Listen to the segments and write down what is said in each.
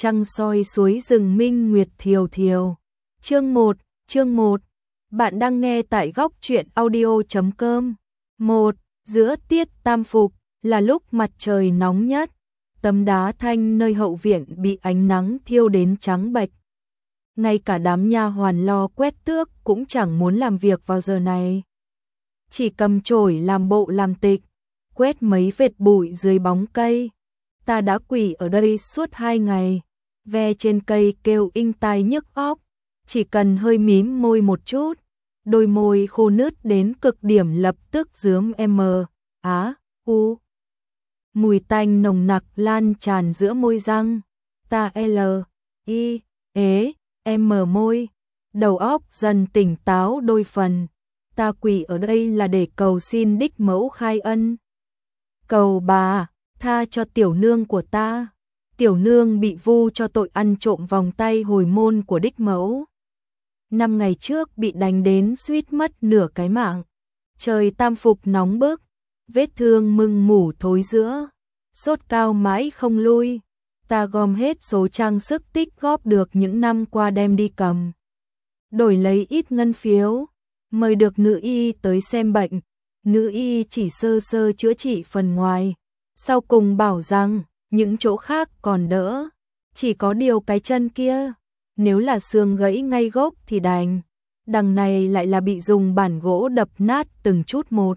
trăng soi suối rừng minh nguyệt thiều thiều. Chương 1. Bạn đang nghe tại góc truyện audio.com. 1. Giữa tiết tam phục là lúc mặt trời nóng nhất. Tấm đá thanh nơi hậu viện bị ánh nắng thiêu đến trắng bệch. Ngay cả đám nha hoàn lo quét tước cũng chẳng muốn làm việc vào giờ này. Chỉ cầm chổi làm bộ làm tịch, quét mấy vệt bụi dưới bóng cây. Ta đã quỳ ở đây suốt 2 ngày, ve trên cây kêu inh tai nhức óc, chỉ cần hơi mím môi một chút, đôi môi khô nứt đến cực điểm lập tức rướm u. Mùi tanh nồng nặc lan tràn giữa môi răng, ta môi, đầu óc dần tỉnh táo đôi phần. Ta quỳ ở đây là để cầu xin đích mẫu khai ân. Cầu bà tha cho tiểu nương của ta. Tiểu nương bị vu cho tội ăn trộm vòng tay hồi môn của đích mẫu. 5 ngày trước bị đánh đến suýt mất nửa cái mạng. Trời tam phục nóng bức, vết thương mưng mủ thối rữa, sốt cao mãi không lui. Ta gom hết số trang sức tích góp được những năm qua đem đi cầm, đổi lấy ít ngân phiếu, mời được nữ y tới xem bệnh. Nữ y chỉ sơ sơ chữa trị phần ngoài, sau cùng bảo rằng những chỗ khác còn đỡ, chỉ có điều cái chân kia, nếu là xương gãy ngay gốc thì đành, đằng này lại là bị dùng bản gỗ đập nát từng chút một.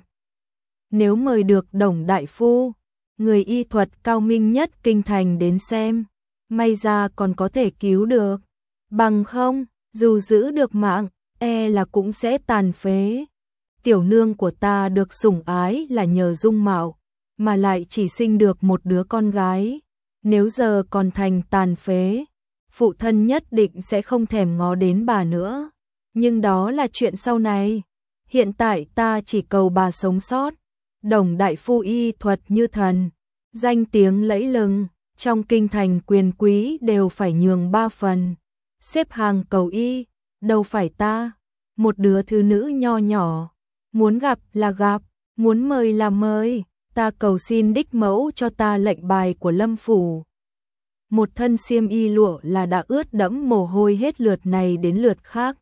Nếu mời được Đồng đại phu, người y thuật cao minh nhất kinh thành đến xem, may ra còn có thể cứu được, bằng không, dù giữ được mạng, là cũng sẽ tàn phế. Tiểu nương của ta được sủng ái là nhờ dung mạo, mà lại chỉ sinh được một đứa con gái. Nếu giờ còn thành tàn phế, phụ thân nhất định sẽ không thèm ngó đến bà nữa. Nhưng đó là chuyện sau này. Hiện tại ta chỉ cầu bà sống sót. Đồng đại phu y thuật như thần, danh tiếng lẫy lừng, trong kinh thành quyền quý đều phải nhường 3 phần. Xếp hàng cầu y, đâu phải ta, một đứa thứ nữ nho nhỏ. Muốn gặp là gặp, muốn mời là mời. Ta cầu xin đích mẫu cho ta lệnh bài của Lâm phủ. Một thân xiêm y lụa là đã ướt đẫm mồ hôi hết lượt này đến lượt khác.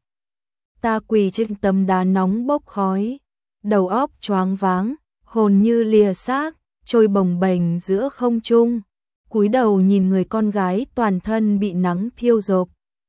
Ta quỳ trên tấm đá nóng bốc khói, đầu óc choáng váng, hồn như lìa xác, trôi bồng bềnh giữa không trung. Cúi đầu nhìn người con gái toàn thân bị nắng thiêu rộp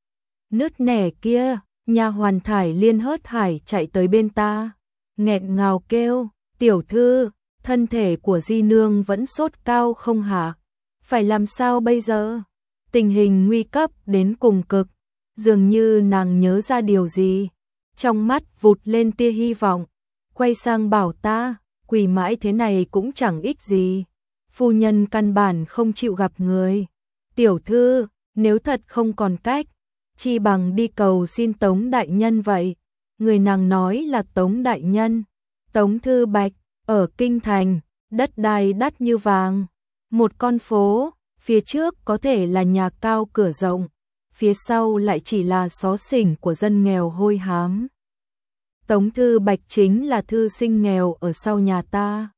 nứt nẻ kia, nha hoàn Thải Liên hớt hải chạy tới bên ta, nghẹn ngào kêu, tiểu thư, thân thể của di nương vẫn sốt cao không hạ, phải làm sao bây giờ? Tình hình nguy cấp đến cùng cực, dường như nàng nhớ ra điều gì, trong mắt vụt lên tia hy vọng, quay sang bảo ta, quỳ mãi thế này cũng chẳng ích gì, phu nhân căn bản không chịu gặp người. Tiểu thư, nếu thật không còn cách, chi bằng đi cầu xin Tống đại nhân vậy. Người nàng nói là Tống đại nhân, Tống Thư Bạch, ở kinh thành, đất đai đắt như vàng, một con phố, phía trước có thể là nhà cao cửa rộng, phía sau lại chỉ là xó xỉnh của dân nghèo hôi hám. Tống Thư Bạch chính là thư sinh nghèo ở sau nhà ta.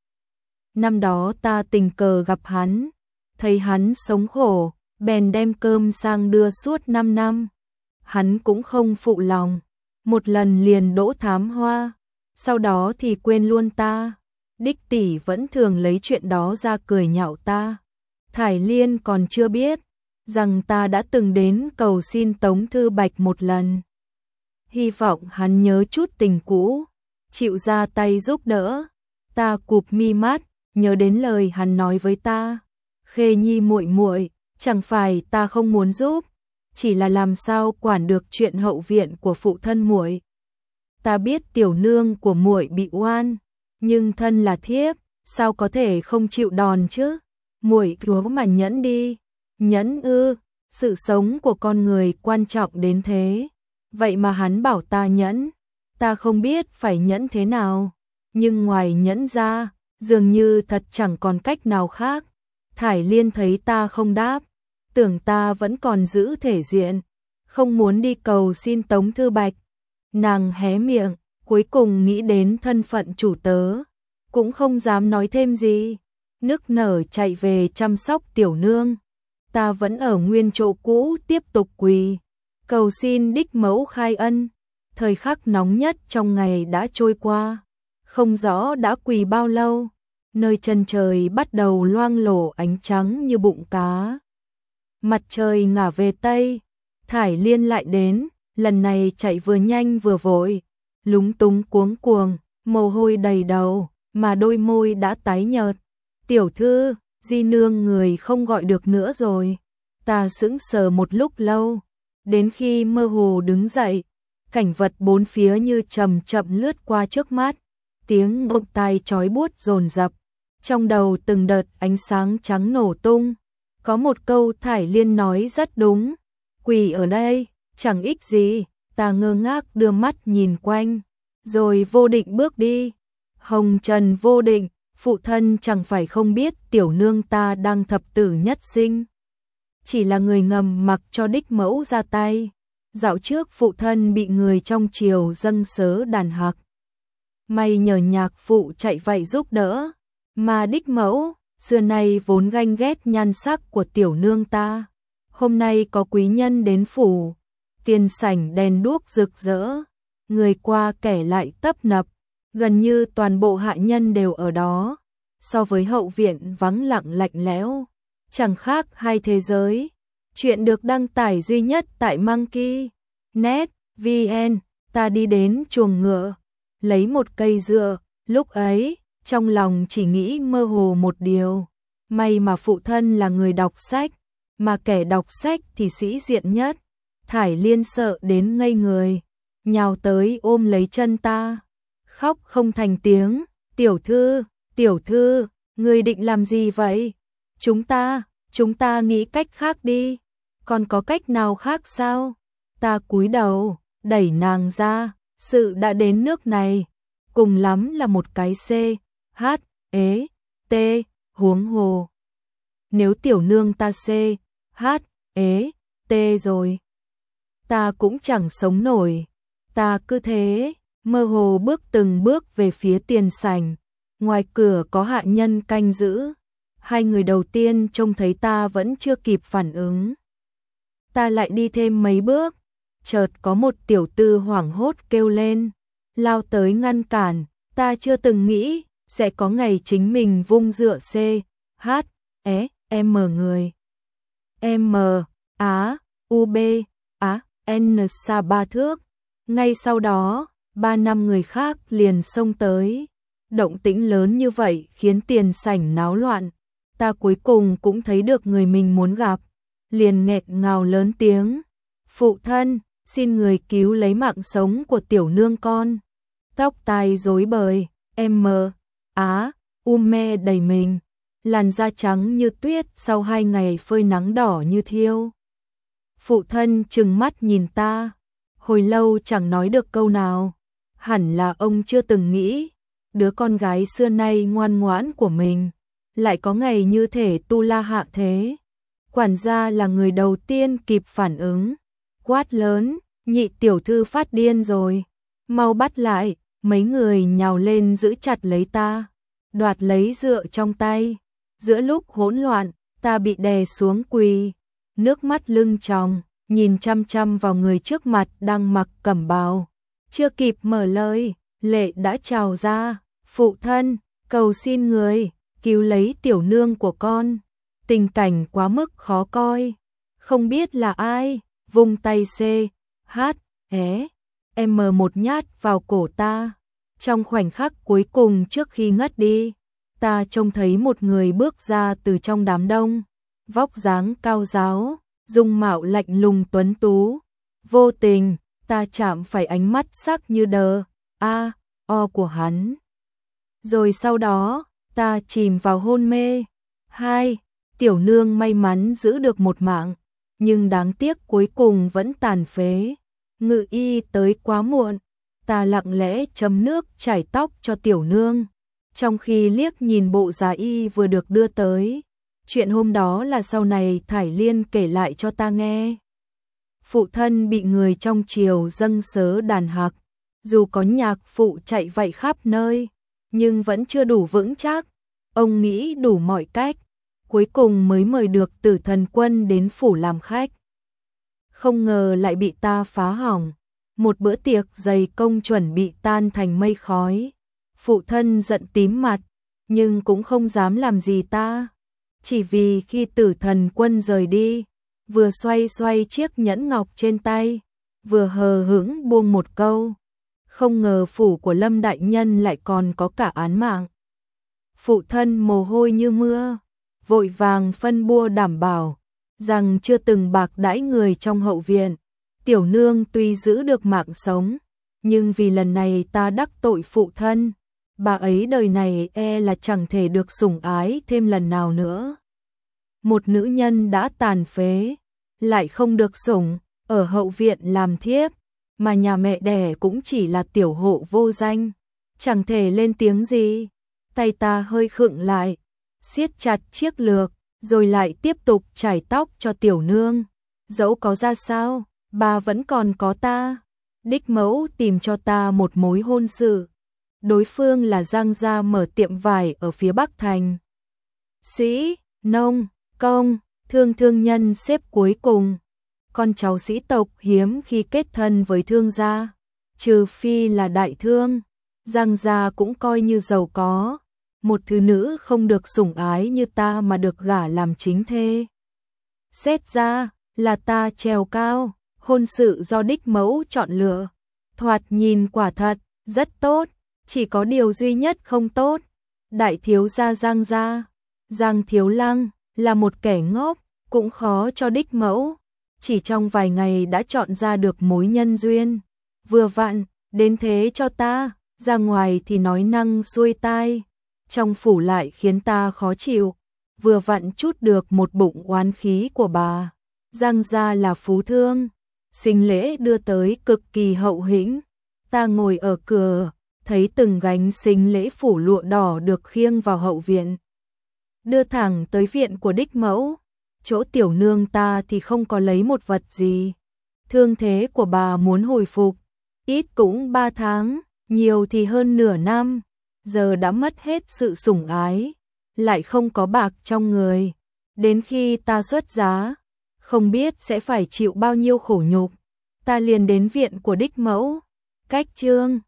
Năm đó ta tình cờ gặp hắn, thấy hắn sống khổ, bèn đem cơm sang đưa suốt 5 năm. Hắn cũng không phụ lòng, một lần liền đỗ thám hoa, sau đó thì quên luôn ta. Đích tỷ vẫn thường lấy chuyện đó ra cười nhạo ta. Thải Liên còn chưa biết rằng ta đã từng đến cầu xin Tống Thư Bạch một lần. Hy vọng hắn nhớ chút tình cũ, chịu ra tay giúp đỡ. Ta cụp mi mắt, nhớ đến lời hắn nói với ta. Khê Nhi muội muội, chẳng phải ta không muốn giúp, chỉ là làm sao quản được chuyện hậu viện của phụ thân muội. Ta biết tiểu nương của muội bị oan, nhưng thân là thiếp, sao có thể không chịu đòn chứ? Muội chúa mà nhẫn đi. Nhẫn ư? Sự sống của con người quan trọng đến thế. Vậy mà hắn bảo ta nhẫn, ta không biết phải nhẫn thế nào, nhưng ngoài nhẫn ra, dường như thật chẳng còn cách nào khác. Thải Liên thấy ta không đáp, tưởng ta vẫn còn giữ thể diện, không muốn đi cầu xin Tống Thư Bạch. Nàng hé miệng, cuối cùng nghĩ đến thân phận chủ tớ, cũng không dám nói thêm gì, nức nở chạy về chăm sóc tiểu nương. ta vẫn ở nguyên chỗ cũ tiếp tục quỳ, cầu xin đích mẫu khai ân. Thời khắc nóng nhất trong ngày đã trôi qua, không rõ đã quỳ bao lâu, nơi chân trời bắt đầu loang lổ ánh trắng như bụng cá. Mặt trời ngả về Tây, Thải Liên lại đến, lần này chạy vừa nhanh vừa vội, lúng túng cuống cuồng, mồ hôi đầy đầu, mà đôi môi đã tái nhợt. Tiểu thư, di nương người không gọi được nữa rồi. Ta sững sờ một lúc lâu, đến khi mơ hồ đứng dậy, cảnh vật bốn phía như chậm chậm lướt qua trước mắt, tiếng ồn tai chói buốt dồn dập, trong đầu từng đợt ánh sáng trắng nổ tung. Có một câu Thải Liên nói rất đúng, quỳ ở đây, chẳng ích gì. Ta ngơ ngác đưa mắt nhìn quanh, rồi Vô Định bước đi. Hồng trần vô định, phụ thân chẳng phải không biết tiểu nương ta đang thập tử nhất sinh. Chỉ là người ngầm mặc cho đích mẫu ra tay. Dạo trước phụ thân bị người trong triều dâng sớ đàn hạc. May nhờ nhạc phụ chạy vậy giúp đỡ, mà đích mẫu xưa nay vốn ganh ghét nhan sắc của tiểu nương ta. Hôm nay có quý nhân đến phủ, tiền sảnh đèn đuốc rực rỡ, người qua kẻ lại tấp nập, gần như toàn bộ hạ nhân đều ở đó. So với hậu viện vắng lặng lạnh lẽo, chẳng khác hai thế giới. Chuyện được đăng tải duy nhất tại Monkey.net VN. Ta đi đến chuồng ngựa, lấy một cây dựa, lúc ấy, trong lòng chỉ nghĩ mơ hồ một điều. May mà phụ thân là người đọc sách, mà kẻ đọc sách thì sĩ diện nhất. Thải Liên sợ đến ngây người, nhào tới ôm lấy chân ta, khóc không thành tiếng. Tiểu thư, ngươi định làm gì vậy? Chúng ta nghĩ cách khác đi. Còn có cách nào khác sao? Ta cúi đầu, đẩy nàng ra, sự đã đến nước này, cùng lắm là một cái C.H.E.T. huống hồ. Nếu tiểu nương ta C.H.E.T. rồi, ta cũng chẳng sống nổi. Ta cứ thế, mơ hồ bước từng bước về phía tiền sảnh. Ngoài cửa có hạ nhân canh giữ. Hai người đầu tiên trông thấy ta vẫn chưa kịp phản ứng. Ta lại đi thêm mấy bước, chợt có một tiểu tư hoảng hốt kêu lên, lao tới ngăn cản. Ta chưa từng nghĩ sẽ có ngày chính mình vung dựa C.H.E.M người. M.A.U.B.A.N xa 3 thước. Ngay sau đó, 3-5 người khác liền xông tới. Động tĩnh lớn như vậy khiến tiền sảnh náo loạn. Ta cuối cùng cũng thấy được người mình muốn gặp, liền nghẹt ngào lớn tiếng. Phụ thân, xin người cứu lấy mạng sống của tiểu nương con. Tóc tai rối bời, M.A.U.me đầy mình, làn da trắng như tuyết sau 2 ngày phơi nắng đỏ như thiêu. Phụ thân trừng mắt nhìn ta, hồi lâu chẳng nói được câu nào. Hẳn là ông chưa từng nghĩ, đứa con gái xưa nay ngoan ngoãn của mình lại có ngày như thể tu la hạ thế. Quản gia là người đầu tiên kịp phản ứng, quát lớn, nhị tiểu thư phát điên rồi, mau bắt lại. Mấy người nhào lên giữ chặt lấy ta, đoạt lấy dựa trong tay. Giữa lúc hỗn loạn, ta bị đè xuống quỳ, nước mắt lưng tròng, nhìn chăm chăm vào người trước mặt đang mặc cẩm bào. Chưa kịp mở lời, lệ đã trào ra. Phụ thân, cầu xin người cứu lấy tiểu nương của con. Tình cảnh quá mức khó coi, không biết là ai vung tay C.H.E.M một nhát vào cổ ta. Trong khoảnh khắc cuối cùng trước khi ngất đi, ta trông thấy một người bước ra từ trong đám đông, vóc dáng cao ráo, dung mạo lạnh lùng tuấn tú. Vô tình, ta chạm phải ánh mắt sắc như đờ o của hắn. Rồi sau đó, ta chìm vào hôn mê. Tiểu nương may mắn giữ được một mạng, nhưng đáng tiếc cuối cùng vẫn tàn phế. Ngự y tới quá muộn, ta lặng lẽ chấm nước chải tóc cho tiểu nương, trong khi liếc nhìn bộ giá y vừa được đưa tới. Chuyện hôm đó là sau này Thải Liên kể lại cho ta nghe. Phụ thân bị người trong triều dâng sớ đàn hạc, dù có nhạc phụ chạy vậy khắp nơi, nhưng vẫn chưa đủ vững chắc. Ông nghĩ đủ mọi cách, cuối cùng mới mời được Tử Thần Quân đến phủ làm khách. Không ngờ lại bị ta phá hỏng, một bữa tiệc dày công chuẩn bị tan thành mây khói. Phụ thân giận tím mặt, nhưng cũng không dám làm gì ta. Chỉ vì khi Tử Thần Quân rời đi, vừa xoay xoay chiếc nhẫn ngọc trên tay, vừa hờ hững buông một câu. Không ngờ phủ của Lâm đại nhân lại còn có cả án mạng. Phụ thân mồ hôi như mưa, vội vàng phân bua đảm bảo rằng chưa từng bạc đãi người trong hậu viện. Tiểu nương tuy giữ được mạng sống, nhưng vì lần này ta đắc tội phụ thân, bà ấy đời này e là chẳng thể được sủng ái thêm lần nào nữa. Một nữ nhân đã tàn phế, lại không được sủng, ở hậu viện làm thiếp, mà nhà mẹ đẻ cũng chỉ là tiểu hộ vô danh, chẳng thể lên tiếng gì. Tay ta hơi khựng lại, siết chặt chiếc lược, rồi lại tiếp tục chải tóc cho tiểu nương. Dẫu có ra sao, bà vẫn còn có ta. Đích mẫu tìm cho ta một mối hôn sự. Đối phương là Giang gia mở tiệm vải ở phía Bắc Thành. Sĩ, nông, công, thương nhân xếp cuối cùng. Con cháu sĩ tộc hiếm khi kết thân với thương gia, trừ phi là đại thương. Giang gia cũng coi như giàu có. Một thứ nữ không được sủng ái như ta mà được gả làm chính thê. Xét ra là ta trèo cao, hôn sự do đích mẫu chọn lựa. Thoạt nhìn quả thật, rất tốt, chỉ có điều duy nhất không tốt. Đại thiếu gia Giang gia, Giang Thiếu Lăng, là một kẻ ngốc, cũng khó cho đích mẫu. Chỉ trong vài ngày đã chọn ra được mối nhân duyên. Vừa vặn, đến thế cho ta, ra ngoài thì nói năng xuôi tai, trong phủ lại khiến ta khó chịu. Vừa vặn chút được một bụng oán khí của bà. Giang gia là phú thương, sinh lễ đưa tới cực kỳ hậu hĩnh. Ta ngồi ở cửa, thấy từng gánh sinh lễ phủ lụa đỏ được khiêng vào hậu viện, đưa thẳng tới viện của đích mẫu. Chỗ tiểu nương ta thì không có lấy một vật gì. Thương thế của bà muốn hồi phục, ít cũng 3 tháng, nhiều thì hơn nửa năm. Giờ đã mất hết sự sủng ái, lại không có bạc trong người. Đến khi ta xuất giá, không biết sẽ phải chịu bao nhiêu khổ nhục. Ta liền đến viện của đích mẫu. Cách chương